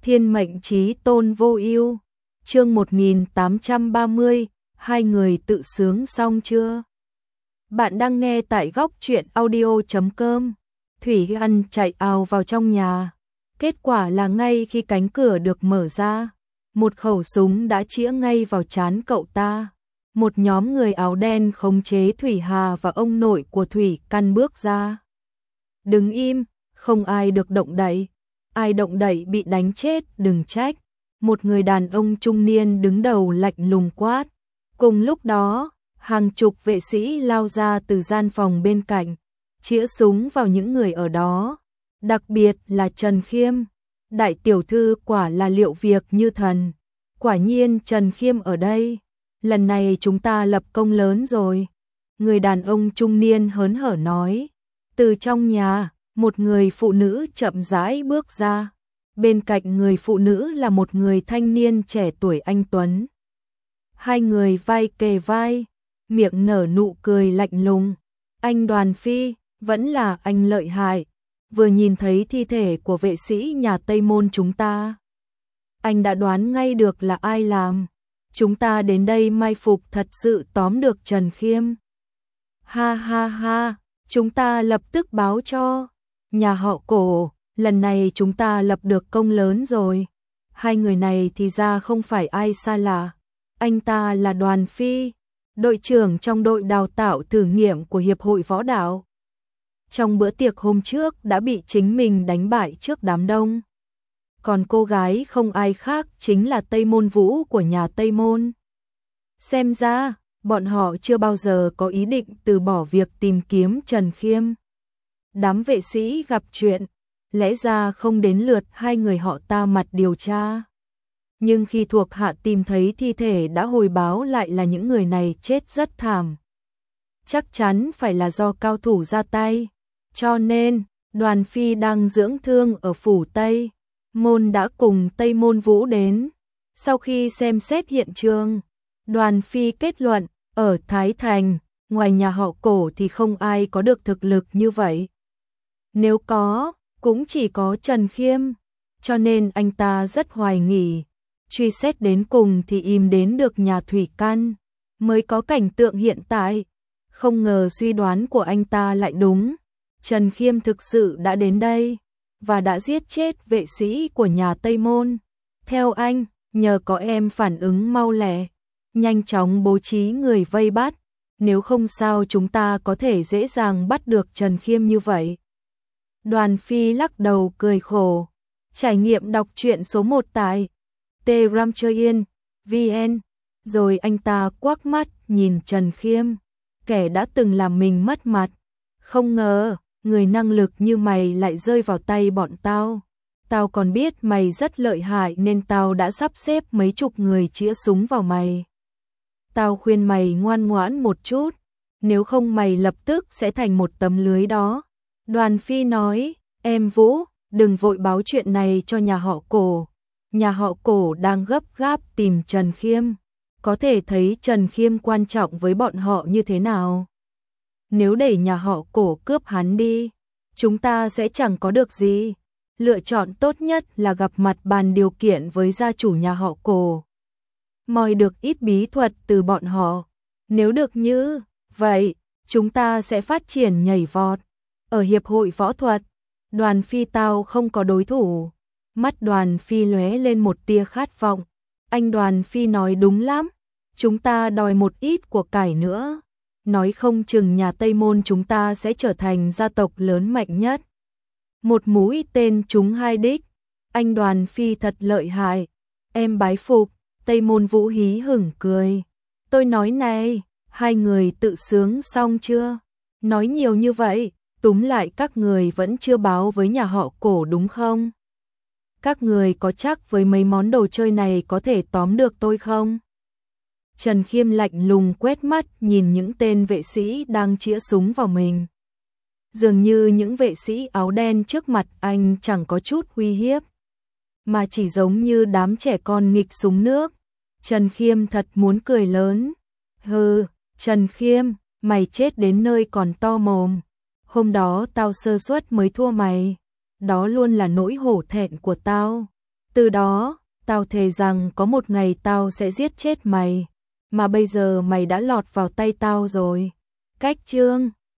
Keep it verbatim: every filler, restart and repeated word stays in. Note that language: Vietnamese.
Thiên mệnh chí tôn vô ưu. Chương một nghìn tám trăm ba mươi, hai người tự sướng xong chưa? Bạn đang nghe tại góc truyện audio chấm com. Thủy Hân chạy ào vào trong nhà. Kết quả là ngay khi cánh cửa được mở ra, một khẩu súng đã chĩa ngay vào trán cậu ta. Một nhóm người áo đen khống chế Thủy Hà và ông nội của Thủy Căn bước ra. Đứng im, không ai được động đậy. Ai động đậy bị đánh chết, đừng trách. Một người đàn ông trung niên đứng đầu lạnh lùng quát. Cùng lúc đó, hàng chục vệ sĩ lao ra từ gian phòng bên cạnh, chĩa súng vào những người ở đó. Đặc biệt là Trần Khiêm. Đại tiểu thư quả là liệu việc như thần. Quả nhiên Trần Khiêm ở đây. Lần này chúng ta lập công lớn rồi. Người đàn ông trung niên hớn hở nói. Từ trong nhà, một người phụ nữ chậm rãi bước ra. Bên cạnh người phụ nữ là một người thanh niên trẻ tuổi anh tuấn. Hai người vai kề vai, miệng nở nụ cười lạnh lùng. Anh Đoàn Phi, vẫn là anh lợi hại. Vừa nhìn thấy thi thể của vệ sĩ nhà Tây Môn chúng ta, anh đã đoán ngay được là ai làm. Chúng ta đến đây mai phục thật sự tóm được Trần Khiêm. Ha ha ha, chúng ta lập tức báo cho nhà họ Cổ, lần này chúng ta lập được công lớn rồi. Hai người này thì ra không phải ai xa lạ. Anh ta là Đoàn Phi, đội trưởng trong đội đào tạo thử nghiệm của Hiệp hội Võ đạo. Trong bữa tiệc hôm trước đã bị chính mình đánh bại trước đám đông. Còn cô gái không ai khác chính là Tây Môn Vũ của nhà Tây Môn. Xem ra, bọn họ chưa bao giờ có ý định từ bỏ việc tìm kiếm Trần Khiêm. Đám vệ sĩ gặp chuyện, lẽ ra không đến lượt hai người họ ta mặt điều tra. Nhưng khi thuộc hạ tìm thấy thi thể đã hồi báo lại là những người này chết rất thảm. Chắc chắn phải là do cao thủ ra tay. Cho nên, Đoàn Phi đang dưỡng thương ở phủ Tây Môn đã cùng Tây Môn Vũ đến. Sau khi xem xét hiện trường, Đoàn Phi kết luận, ở Thái Thành, ngoài nhà họ Cổ thì không ai có được thực lực như vậy. Nếu có, cũng chỉ có Trần Khiêm, cho nên anh ta rất hoài nghi. Truy xét đến cùng thì im đến được nhà Thủy Căn, mới có cảnh tượng hiện tại. Không ngờ suy đoán của anh ta lại đúng. Trần Khiêm thực sự đã đến đây và đã giết chết vệ sĩ của nhà Tây Môn. Theo anh, nhờ có em phản ứng mau lẹ, nhanh chóng bố trí người vây bắt, nếu không sao chúng ta có thể dễ dàng bắt được Trần Khiêm như vậy. Đoàn Phi lắc đầu cười khổ. Trải nghiệm đọc truyện số một tại tramchoyen chấm vn. Rồi anh ta quắc mắt nhìn Trần Khiêm, kẻ đã từng làm mình mất mặt. Không ngờ, người năng lực như mày lại rơi vào tay bọn tao. Tao còn biết mày rất lợi hại nên tao đã sắp xếp mấy chục người chĩa súng vào mày. Tao khuyên mày ngoan ngoãn một chút, nếu không mày lập tức sẽ thành một tấm lưới đó. Đoàn Phi nói, em Vũ, đừng vội báo chuyện này cho nhà họ Cổ. Nhà họ Cổ đang gấp gáp tìm Trần Khiêm. Có thể thấy Trần Khiêm quan trọng với bọn họ như thế nào. Nếu để nhà họ Cổ cướp hắn đi, chúng ta sẽ chẳng có được gì. Lựa chọn tốt nhất là gặp mặt bàn điều kiện với gia chủ nhà họ Cổ, moi được ít bí thuật từ bọn họ. Nếu được như vậy, chúng ta sẽ phát triển nhảy vọt. Ở Hiệp hội Võ thuật, Đoàn Phi tao không có đối thủ. Mắt Đoàn Phi lóe lên một tia khát vọng. Anh Đoàn Phi nói đúng lắm, chúng ta đòi một ít của cải nữa. Nói không chừng nhà Tây Môn chúng ta sẽ trở thành gia tộc lớn mạnh nhất. Một mũi tên trúng hai đích. Anh Đoàn Phi thật lợi hại. Em bái phục. Tây Môn Vũ hí hửng cười. Tôi nói này, hai người tự sướng xong chưa? Nói nhiều như vậy, túm lại các người vẫn chưa báo với nhà họ Cổ đúng không? Các người có chắc với mấy món đồ chơi này có thể tóm được tôi không? Trần Khiêm lạnh lùng quét mắt nhìn những tên vệ sĩ đang chĩa súng vào mình. Dường như những vệ sĩ áo đen trước mặt anh chẳng có chút uy hiếp, mà chỉ giống như đám trẻ con nghịch súng nước. Trần Khiêm thật muốn cười lớn. Hừ, Trần Khiêm, mày chết đến nơi còn to mồm. Hôm đó tao sơ suất mới thua mày. Đó luôn là nỗi hổ thẹn của tao. Từ đó, tao thề rằng có một ngày tao sẽ giết chết mày, mà bây giờ mày đã lọt vào tay tao rồi. Cách chương